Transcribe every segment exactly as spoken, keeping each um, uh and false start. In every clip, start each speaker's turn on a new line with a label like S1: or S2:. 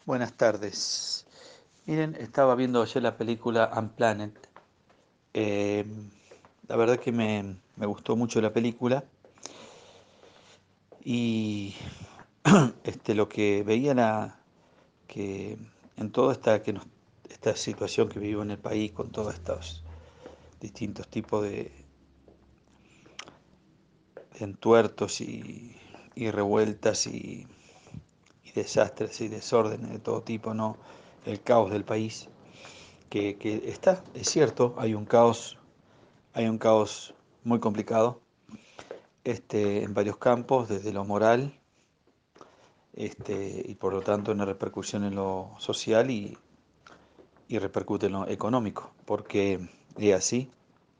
S1: Buenas tardes. Miren, estaba viendo ayer la película Unplanet. Eh, la verdad que me, me gustó mucho la película y este, lo que veía era que en toda esta, que nos- esta situación que vivo en el país con todos estos distintos tipos de, de entuertos y, y revueltas y, y desastres y desórdenes de todo tipo, ¿no? El caos del país, que, que está, es cierto, hay un caos Hay un caos muy complicado este, en varios campos, desde lo moral este, y por lo tanto una repercusión en lo social y, y repercute en lo económico, porque es así.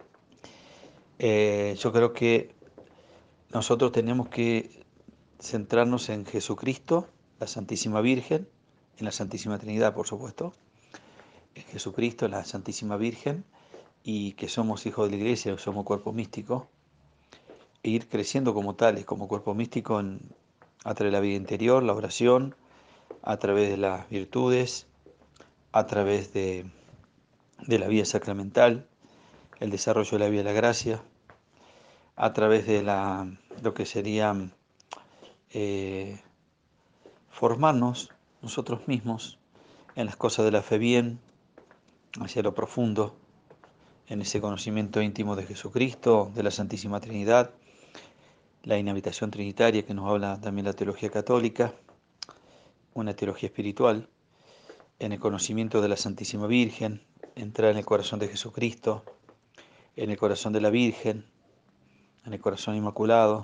S1: Eh, yo creo que nosotros tenemos que centrarnos en Jesucristo, la Santísima Virgen, en la Santísima Trinidad, por supuesto, en Jesucristo, en la Santísima Virgen, y que somos hijos de la Iglesia, que somos cuerpo místico, e ir creciendo como tales, como cuerpo místico en, a través de la vida interior, la oración, a través de las virtudes, a través de, de la vida sacramental, el desarrollo de la vida de la gracia, a través de la, lo que sería eh, formarnos nosotros mismos en las cosas de la fe bien, hacia lo profundo, en ese conocimiento íntimo de Jesucristo, de la Santísima Trinidad, la inhabitación trinitaria que nos habla también la teología católica, una teología espiritual, en el conocimiento de la Santísima Virgen, entrar en el corazón de Jesucristo, en el corazón de la Virgen, en el corazón inmaculado,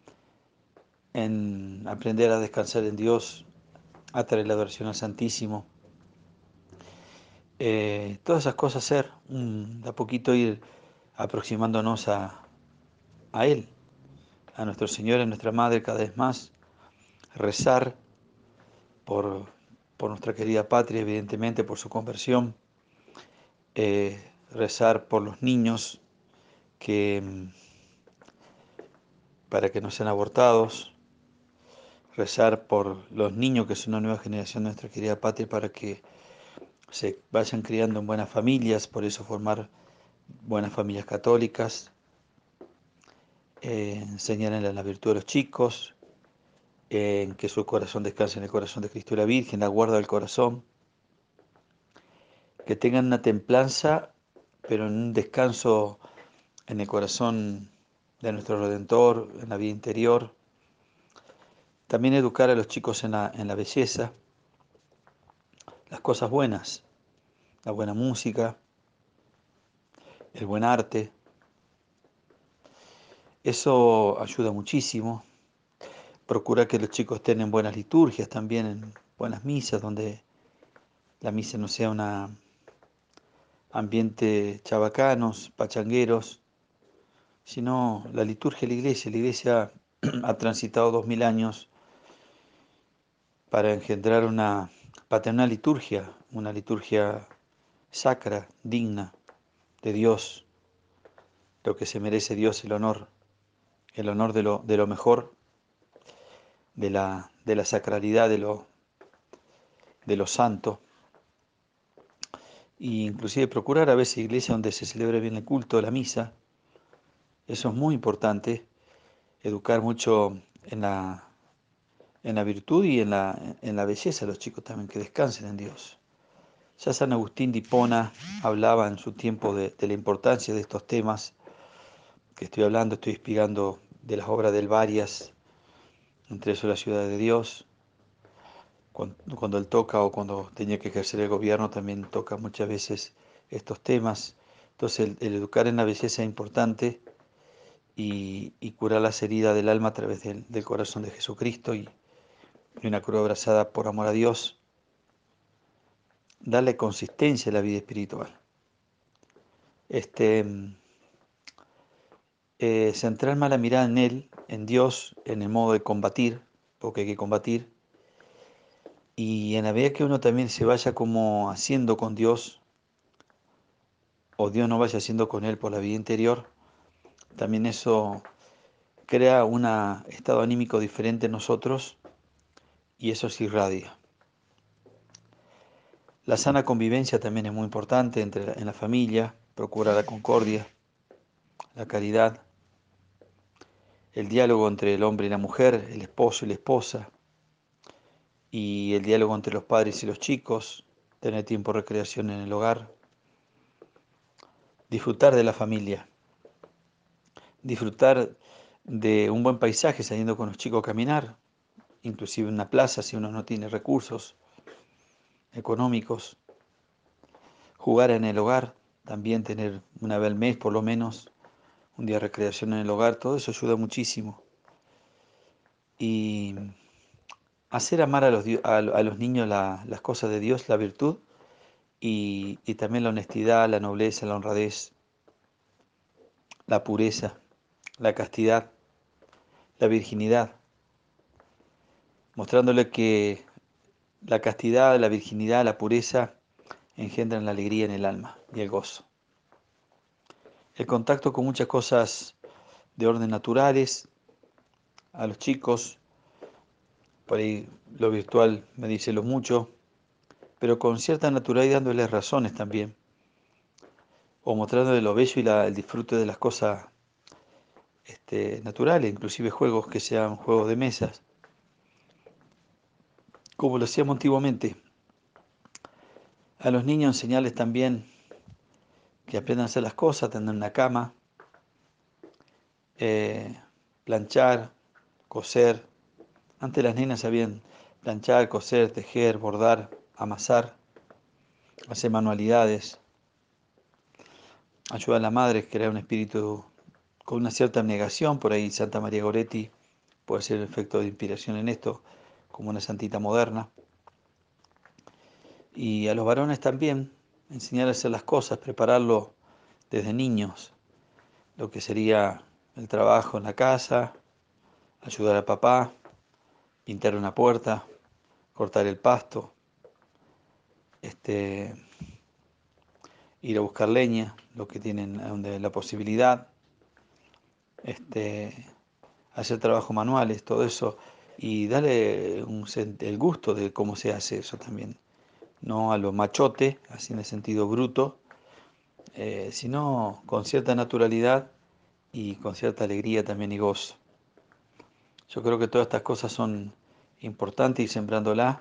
S1: en aprender a descansar en Dios a través de la adoración al Santísimo. Eh, todas esas cosas hacer, un, de a poquito ir aproximándonos a, a Él, a nuestro Señor, a nuestra Madre cada vez más, rezar por, por nuestra querida patria, evidentemente, por su conversión, eh, rezar por los niños que para que no sean abortados, rezar por los niños que son una nueva generación de nuestra querida patria para que se vayan criando en buenas familias, por eso formar buenas familias católicas, eh, enseñarles la virtud a los chicos, eh, en que su corazón descanse en el corazón de Cristo y la Virgen, la guarda del corazón, que tengan una templanza, pero en un descanso en el corazón de nuestro Redentor, en la vida interior. También educar a los chicos en la, en la belleza, las cosas buenas, la buena música, el buen arte. Eso ayuda muchísimo. Procura que los chicos estén en buenas liturgias también, en buenas misas, donde la misa no sea un ambiente chabacanos, pachangueros, sino la liturgia de la iglesia. La iglesia ha transitado dos mil años para engendrar una paternal liturgia, una liturgia sacra, digna de Dios, lo que se merece Dios, el honor, el honor de lo, de lo mejor, de la, de la sacralidad, de lo, de lo santo. Y inclusive procurar a veces iglesias donde se celebre bien el culto, la misa. Eso es muy importante, educar mucho en la, en la virtud y en la, en la belleza de los chicos también, que descansen en Dios. Ya San Agustín de Hipona hablaba en su tiempo de, de la importancia de estos temas que estoy hablando, estoy explicando de las obras del Varias, entre eso la ciudad de Dios. Cuando, cuando él toca o cuando tenía que ejercer el gobierno también toca muchas veces estos temas. Entonces el, el educar en la belleza es importante y, y curar las heridas del alma a través del, del corazón de Jesucristo y, y una cruz abrazada por amor a Dios, darle consistencia a la vida espiritual. Este, eh, centrar más la mirada en Él, en Dios, en el modo de combatir, porque hay que combatir, y en la medida que uno también se vaya como haciendo con Dios, o Dios no vaya haciendo con Él por la vida interior, también eso crea un estado anímico diferente en nosotros y eso se irradia. La sana convivencia también es muy importante entre la- en la familia, procura la concordia, la caridad, el diálogo entre el hombre y la mujer, el esposo y la esposa, y el diálogo entre los padres y los chicos, tener tiempo de recreación en el hogar, disfrutar de la familia, disfrutar de un buen paisaje saliendo con los chicos a caminar, inclusive en una plaza si uno no tiene recursos económicos, jugar en el hogar, también tener una vez al mes por lo menos un día de recreación en el hogar, todo eso ayuda muchísimo. Y hacer amar a los, dio- a, a los niños la- las cosas de Dios, la virtud, y, y también la honestidad, la nobleza, la honradez, la pureza, la castidad, la virginidad, mostrándole que la castidad, la virginidad, la pureza engendran la alegría en el alma y el gozo. El contacto con muchas cosas de orden naturales, a los chicos, por ahí lo virtual me dice lo mucho, pero con cierta naturalidad dándoles razones también, o mostrándoles lo bello y la- el disfrute de las cosas este, naturales, inclusive juegos que sean juegos de mesas, como lo hacíamos antiguamente. A los niños enseñarles también que aprendan a hacer las cosas, tener una cama, eh, planchar, coser. Antes las nenas sabían planchar, coser, tejer, bordar, amasar, hacer manualidades, ayudar a la madre, crear un espíritu con una cierta abnegación. Por ahí Santa María Goretti puede ser el efecto de inspiración en esto, como una santita moderna. Y a los varones también, enseñar a hacer las cosas, prepararlo desde niños, lo que sería el trabajo en la casa, ayudar al papá, pintar una puerta, cortar el pasto, este, ir a buscar leña, lo que tienen donde la posibilidad, este, hacer trabajos manuales, todo eso, y darle un sen- el gusto de cómo se hace eso también. No a lo machote, así en el sentido bruto, eh, sino con cierta naturalidad y con cierta alegría también y gozo. Yo creo que todas estas cosas son importantes ir sembrándolas,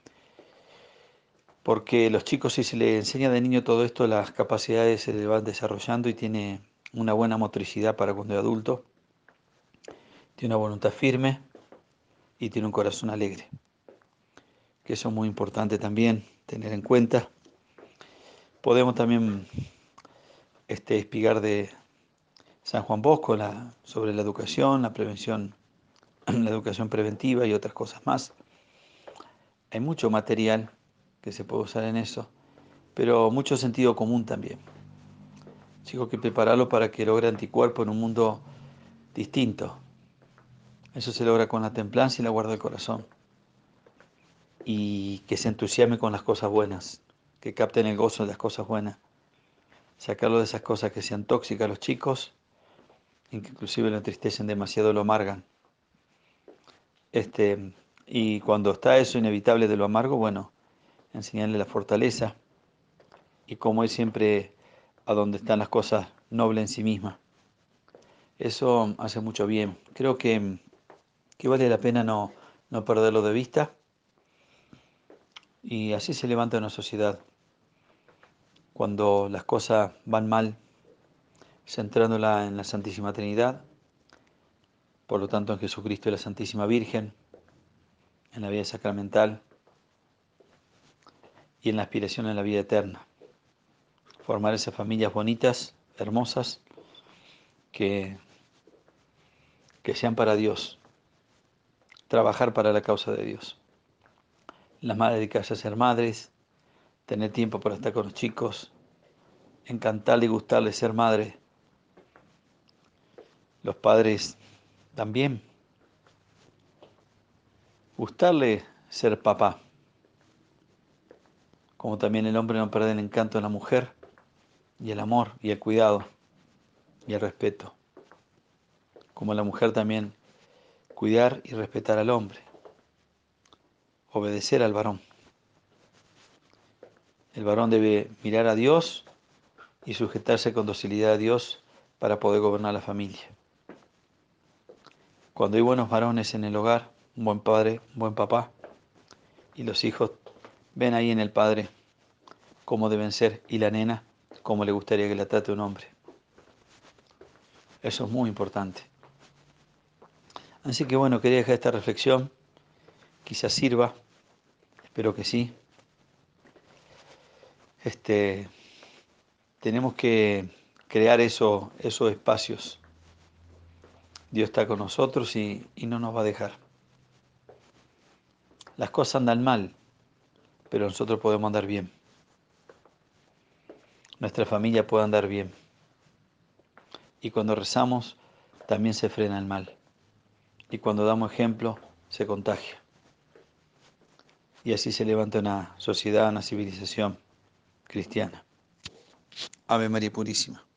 S1: porque los chicos si se les enseña de niño todo esto, las capacidades se le van desarrollando y tiene una buena motricidad para cuando es adulto, tiene una voluntad firme y tiene un corazón alegre, que eso es muy importante también tener en cuenta. Podemos también este, espigar de San Juan Bosco la, sobre la educación, la prevención, la educación preventiva y otras cosas más. Hay mucho material que se puede usar en eso, pero mucho sentido común también. Chico, que prepararlo para que logre anticuerpo en un mundo distinto. Eso se logra con la templanza y la guarda del corazón. Y que se entusiasme con las cosas buenas, que capten el gozo de las cosas buenas. Sacarlo de esas cosas que sean tóxicas a los chicos, y que inclusive lo entristecen demasiado, lo amargan. Este, y cuando está eso inevitable de lo amargo, bueno, enseñarle la fortaleza y cómo es siempre a donde están las cosas nobles en sí mismas. Eso hace mucho bien. Creo que, que vale la pena no, no perderlo de vista y así se levanta una sociedad. Cuando las cosas van mal, centrándola en la Santísima Trinidad, por lo tanto en Jesucristo y la Santísima Virgen, en la vida sacramental y en la aspiración a la vida eterna. Formar esas familias bonitas, hermosas, que, que sean para Dios, trabajar para la causa de Dios. Las madres dedicarse a ser madres, tener tiempo para estar con los chicos, encantarle y gustarle ser madre. Los padres también, gustarle ser papá, como también el hombre no pierde el encanto de la mujer y el amor y el cuidado y el respeto, como la mujer también cuidar y respetar al hombre, obedecer al varón. El varón debe mirar a Dios y sujetarse con docilidad a Dios para poder gobernar la familia. Cuando hay buenos varones en el hogar, un buen padre, un buen papá, y los hijos ven ahí en el padre cómo deben ser, y la nena cómo le gustaría que la trate un hombre. Eso es muy importante. Así que bueno, quería dejar esta reflexión, quizás sirva, espero que sí. Este, tenemos que crear eso, esos espacios. Dios está con nosotros y, y no nos va a dejar. Las cosas andan mal, pero nosotros podemos andar bien. Nuestra familia puede andar bien. Y cuando rezamos, también se frena el mal. Y cuando damos ejemplo, se contagia. Y así se levanta una sociedad, una civilización cristiana. Ave María Purísima.